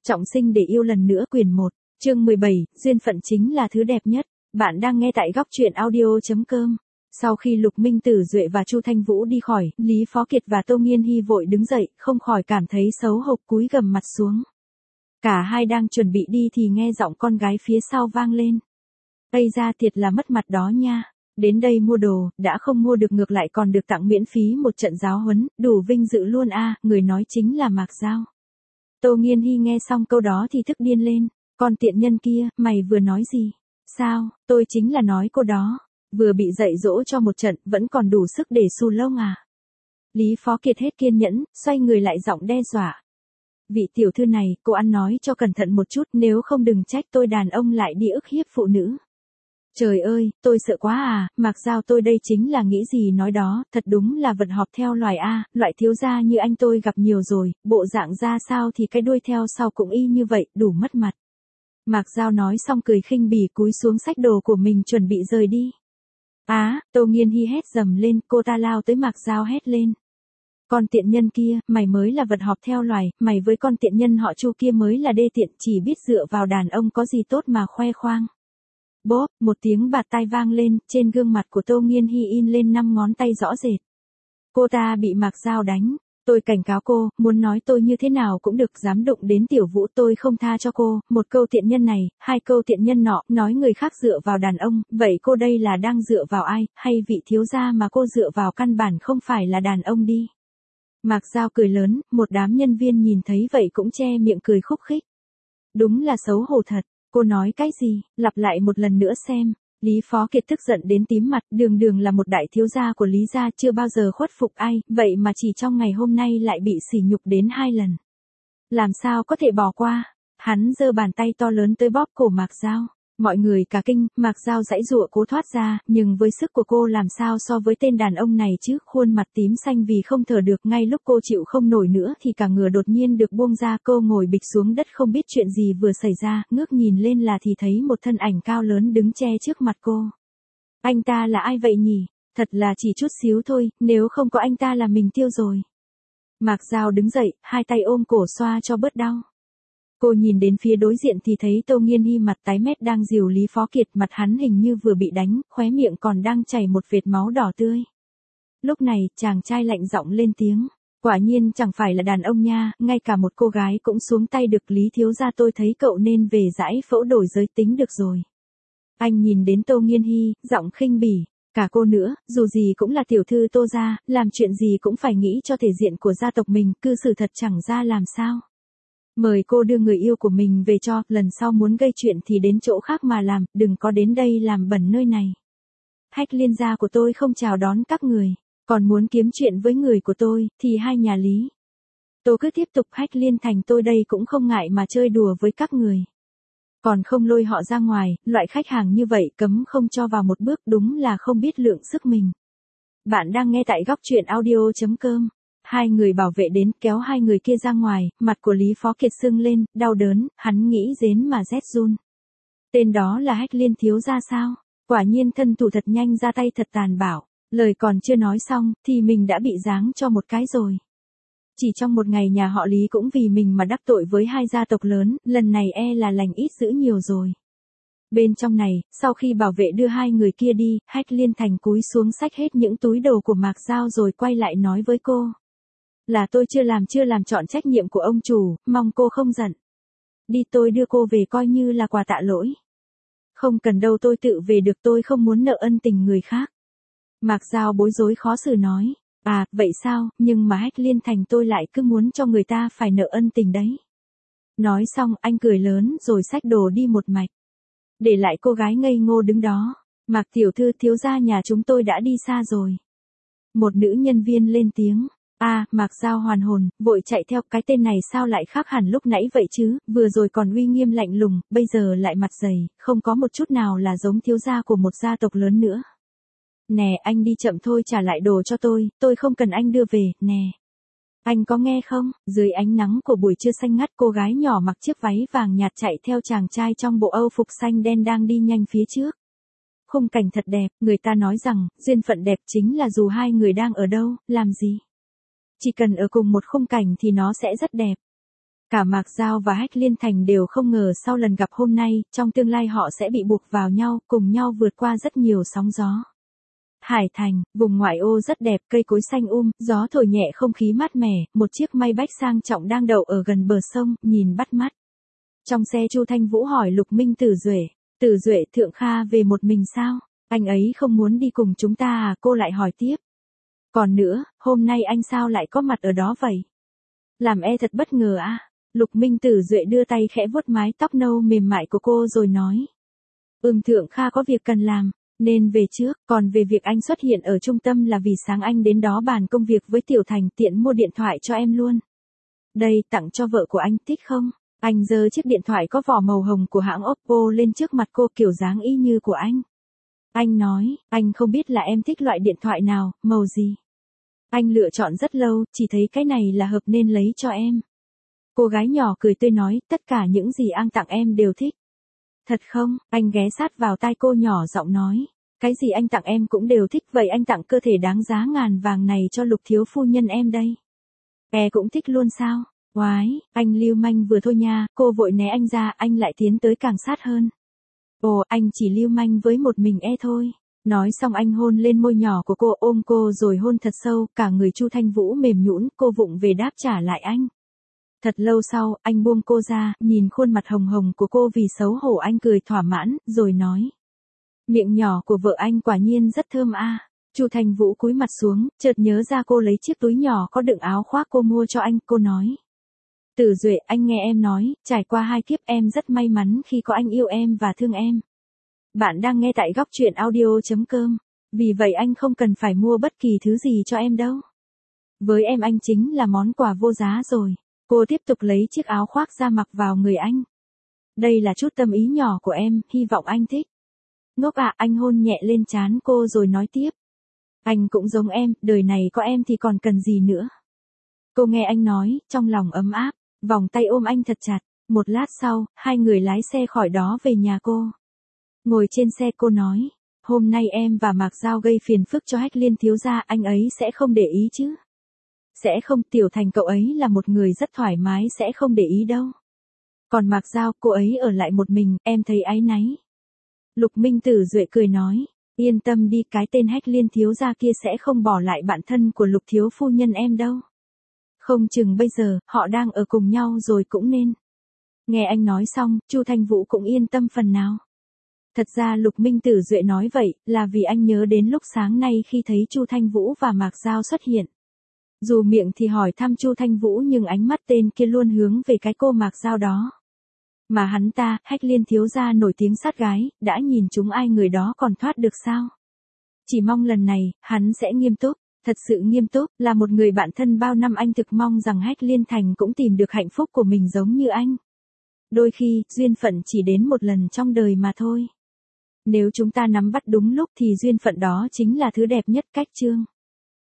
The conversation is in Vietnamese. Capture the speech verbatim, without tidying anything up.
Trọng sinh để yêu lần nữa quyển một, chương mười bảy, duyên phận chính là thứ đẹp nhất. Bạn đang nghe tại góc truyện audio.com. Sau khi Lục Minh Tử Duệ và Chu Thanh Vũ đi khỏi, Lý Phó Kiệt và Tô Nghiên Hy vội đứng dậy, không khỏi cảm thấy xấu hổ cúi gằm mặt xuống. Cả hai đang chuẩn bị đi thì nghe giọng con gái phía sau vang lên. Ây ra thiệt là mất mặt đó nha. Đến đây mua đồ, đã không mua được ngược lại còn được tặng miễn phí một trận giáo huấn, đủ vinh dự luôn a. Người nói chính là Mạc Giao. Tô Nghiên Hy nghe xong câu đó thì tức điên lên. Con tiện nhân kia, mày vừa nói gì? Sao, tôi chính là nói cô đó. Vừa bị dạy dỗ cho một trận, vẫn còn đủ sức để xù lông à? Lý Phó Kiệt hết kiên nhẫn, xoay người lại giọng đe dọa. Vị tiểu thư này, cô ăn nói cho cẩn thận một chút, nếu không đừng trách tôi đàn ông lại đi ức hiếp phụ nữ. Trời ơi, tôi sợ quá à, Mạc Giao tôi đây chính là nghĩ gì nói đó, thật đúng là vật họp theo loài a, loại thiếu gia như anh tôi gặp nhiều rồi, bộ dạng ra sao thì cái đuôi theo sau cũng y như vậy, đủ mất mặt. Mạc Giao nói xong cười khinh bỉ cúi xuống xách đồ của mình chuẩn bị rời đi. Á, à, Tô Nghiên Hy hét dầm lên, cô ta lao tới Mạc Giao hét lên. Con tiện nhân kia, mày mới là vật họp theo loài, mày với con tiện nhân họ Chu kia mới là đê tiện, chỉ biết dựa vào đàn ông có gì tốt mà khoe khoang. Bốp, một tiếng bạt tai vang lên, trên gương mặt của Tô Nghiên Hy in lên năm ngón tay rõ rệt. Cô ta bị Mạc Giao đánh. Tôi cảnh cáo cô, muốn nói tôi như thế nào cũng được, dám đụng đến Tiểu Vũ tôi không tha cho cô, một câu tiện nhân này, hai câu tiện nhân nọ, nói người khác dựa vào đàn ông, vậy cô đây là đang dựa vào ai, hay vị thiếu gia mà cô dựa vào căn bản không phải là đàn ông đi. Mạc Giao cười lớn, một đám nhân viên nhìn thấy vậy cũng che miệng cười khúc khích. Đúng là xấu hổ thật. Cô nói cái gì, lặp lại một lần nữa xem. Lý Phó Kiệt tức giận đến tím mặt, đường đường là một đại thiếu gia của Lý gia chưa bao giờ khuất phục ai, vậy mà chỉ trong ngày hôm nay lại bị sỉ nhục đến hai lần. Làm sao có thể bỏ qua, hắn giơ bàn tay to lớn tới bóp cổ Mạc Giao. Mọi người cả kinh, Mạc Giao giãy giụa cố thoát ra, nhưng với sức của cô làm sao so với tên đàn ông này chứ, khuôn mặt tím xanh vì không thở được, ngay lúc cô chịu không nổi nữa thì cả người đột nhiên được buông ra, cô ngồi bịch xuống đất không biết chuyện gì vừa xảy ra, ngước nhìn lên là thì thấy một thân ảnh cao lớn đứng che trước mặt cô. Anh ta là ai vậy nhỉ? Thật là chỉ chút xíu thôi, nếu không có anh ta là mình tiêu rồi. Mạc Giao đứng dậy, hai tay ôm cổ xoa cho bớt đau. Cô nhìn đến phía đối diện thì thấy Tô Nghiên Hy mặt tái mét đang dìu Lý Phó Kiệt, mặt hắn hình như vừa bị đánh, khóe miệng còn đang chảy một vệt máu đỏ tươi. Lúc này, chàng trai lạnh giọng lên tiếng, quả nhiên chẳng phải là đàn ông nha, ngay cả một cô gái cũng xuống tay được. Lý thiếu gia tôi thấy cậu nên về giải phẫu đổi giới tính được rồi. Anh nhìn đến Tô Nghiên Hy, giọng khinh bỉ, cả cô nữa, dù gì cũng là tiểu thư Tô gia, làm chuyện gì cũng phải nghĩ cho thể diện của gia tộc mình, cư xử thật chẳng ra làm sao. Mời cô đưa người yêu của mình về cho, lần sau muốn gây chuyện thì đến chỗ khác mà làm, đừng có đến đây làm bẩn nơi này. Hách Liên gia của tôi không chào đón các người, còn muốn kiếm chuyện với người của tôi, thì hai nhà Lý Tô cứ tiếp tục, Hách Liên thành tôi đây cũng không ngại mà chơi đùa với các người. Còn không lôi họ ra ngoài, loại khách hàng như vậy cấm không cho vào một bước, đúng là không biết lượng sức mình. Bạn đang nghe tại góc truyện audio.com. Hai người bảo vệ đến kéo hai người kia ra ngoài, mặt của Lý Phó Kiệt sưng lên, đau đớn, hắn nghĩ đến mà rét run. Tên đó là Hách Liên thiếu gia sao? Quả nhiên thân thủ thật nhanh, ra tay thật tàn bạo. Lời còn chưa nói xong, thì mình đã bị giáng cho một cái rồi. Chỉ trong một ngày nhà họ Lý cũng vì mình mà đắc tội với hai gia tộc lớn, lần này e là lành ít dữ nhiều rồi. Bên trong này, sau khi bảo vệ đưa hai người kia đi, Hách Liên thành cúi xuống xách hết những túi đồ của Mạc Giao rồi quay lại nói với cô. Là tôi chưa làm chưa làm trọn trách nhiệm của ông chủ, mong cô không giận. Đi, tôi đưa cô về coi như là quà tạ lỗi. Không cần đâu, tôi tự về được, tôi không muốn nợ ân tình người khác. Mạc Giao bối rối khó xử nói, à, vậy sao, nhưng mà Hách Liên thành tôi lại cứ muốn cho người ta phải nợ ân tình đấy. Nói xong, anh cười lớn rồi xách đồ đi một mạch. Để lại cô gái ngây ngô đứng đó. Mạc tiểu thư, thiếu gia nhà chúng tôi đã đi xa rồi. Một nữ nhân viên lên tiếng. A, à, Mạc Giao hoàn hồn, vội chạy theo, cái tên này sao lại khác hẳn lúc nãy vậy chứ, vừa rồi còn uy nghiêm lạnh lùng, bây giờ lại mặt dày, không có một chút nào là giống thiếu gia của một gia tộc lớn nữa. Nè, anh đi chậm thôi, trả lại đồ cho tôi, tôi không cần anh đưa về, nè. Anh có nghe không? Dưới ánh nắng của buổi trưa xanh ngắt, cô gái nhỏ mặc chiếc váy vàng nhạt chạy theo chàng trai trong bộ âu phục xanh đen đang đi nhanh phía trước. Khung cảnh thật đẹp, người ta nói rằng, duyên phận đẹp chính là dù hai người đang ở đâu, làm gì. Chỉ cần ở cùng một khung cảnh thì nó sẽ rất đẹp. Cả Mạc Giao và Hách Liên Thành đều không ngờ sau lần gặp hôm nay, trong tương lai họ sẽ bị buộc vào nhau, cùng nhau vượt qua rất nhiều sóng gió. Hải Thành, vùng ngoại ô rất đẹp, cây cối xanh um, gió thổi nhẹ không khí mát mẻ, một chiếc Maybach sang trọng đang đậu ở gần bờ sông, nhìn bắt mắt. Trong xe Chu Thanh Vũ hỏi Lục Minh Tử Duệ, Tử Duệ Thượng Kha về một mình sao? Anh ấy không muốn đi cùng chúng ta à? Cô lại hỏi tiếp. Còn nữa, hôm nay anh sao lại có mặt ở đó vậy? Làm e thật bất ngờ à? Lục Minh Tử Duệ đưa tay khẽ vuốt mái tóc nâu mềm mại của cô rồi nói. Ừm Thượng Kha có việc cần làm, nên về trước, còn về việc anh xuất hiện ở trung tâm là vì sáng anh đến đó bàn công việc với Tiểu Thành tiện mua điện thoại cho em luôn. Đây, tặng cho vợ của anh, thích không? Anh giơ chiếc điện thoại có vỏ màu hồng của hãng Oppo lên trước mặt cô kiểu dáng y như của anh. Anh nói, anh không biết là em thích loại điện thoại nào, màu gì. Anh lựa chọn rất lâu, chỉ thấy cái này là hợp nên lấy cho em. Cô gái nhỏ cười tươi nói, tất cả những gì anh tặng em đều thích. Thật không? Anh ghé sát vào tai cô nhỏ giọng nói. Cái gì anh tặng em cũng đều thích, vậy anh tặng cơ thể đáng giá ngàn vàng này cho Lục thiếu phu nhân em đây. E cũng thích luôn sao? Oái, anh lưu manh vừa thôi nha, cô vội né anh ra, anh lại tiến tới càng sát hơn. Ồ, anh chỉ lưu manh với một mình e thôi. Nói xong anh hôn lên môi nhỏ của cô, ôm cô rồi hôn thật sâu, cả người Chu Thanh Vũ mềm nhũn, cô vụng về đáp trả lại anh. Thật lâu sau, anh buông cô ra, nhìn khuôn mặt hồng hồng của cô vì xấu hổ, anh cười thỏa mãn, rồi nói. Miệng nhỏ của vợ anh quả nhiên rất thơm a. À. Chu Thanh Vũ cúi mặt xuống, chợt nhớ ra cô lấy chiếc túi nhỏ có đựng áo khoác cô mua cho anh, cô nói. Tử Duệ, anh nghe em nói, trải qua hai kiếp em rất may mắn khi có anh yêu em và thương em. Bạn đang nghe tại góc truyện audio.com, vì vậy anh không cần phải mua bất kỳ thứ gì cho em đâu. Với em anh chính là món quà vô giá rồi. Cô tiếp tục lấy chiếc áo khoác ra mặc vào người anh. Đây là chút tâm ý nhỏ của em, hy vọng anh thích. Ngốc ạ, anh hôn nhẹ lên trán cô rồi nói tiếp. Anh cũng giống em, đời này có em thì còn cần gì nữa. Cô nghe anh nói, trong lòng ấm áp, vòng tay ôm anh thật chặt. Một lát sau, hai người lái xe khỏi đó về nhà cô. Ngồi trên xe cô nói, hôm nay em và Mạc Giao gây phiền phức cho Hách Liên thiếu gia, anh ấy sẽ không để ý chứ. Sẽ không, Tiểu Thành cậu ấy là một người rất thoải mái, sẽ không để ý đâu. Còn Mạc Giao, cô ấy ở lại một mình, em thấy áy náy. Lục Minh Tử Duệ cười nói, yên tâm đi, cái tên Hách Liên thiếu gia kia sẽ không bỏ lại bạn thân của Lục thiếu phu nhân em đâu. Không chừng bây giờ, họ đang ở cùng nhau rồi cũng nên. Nghe anh nói xong, Chu Thanh Vũ cũng yên tâm phần nào. Thật ra Lục Minh Tử Duệ nói vậy, là vì anh nhớ đến lúc sáng nay khi thấy Chu Thanh Vũ và Mạc Giao xuất hiện. Dù miệng thì hỏi thăm Chu Thanh Vũ nhưng ánh mắt tên kia luôn hướng về cái cô Mạc Giao đó. Mà hắn ta, Hách Liên thiếu gia nổi tiếng sát gái, đã nhìn chúng ai người đó còn thoát được sao? Chỉ mong lần này, hắn sẽ nghiêm túc, thật sự nghiêm túc, là một người bạn thân bao năm anh thực mong rằng Hách Liên Thành cũng tìm được hạnh phúc của mình giống như anh. Đôi khi, duyên phận chỉ đến một lần trong đời mà thôi. Nếu chúng ta nắm bắt đúng lúc thì duyên phận đó chính là thứ đẹp nhất. Cách chương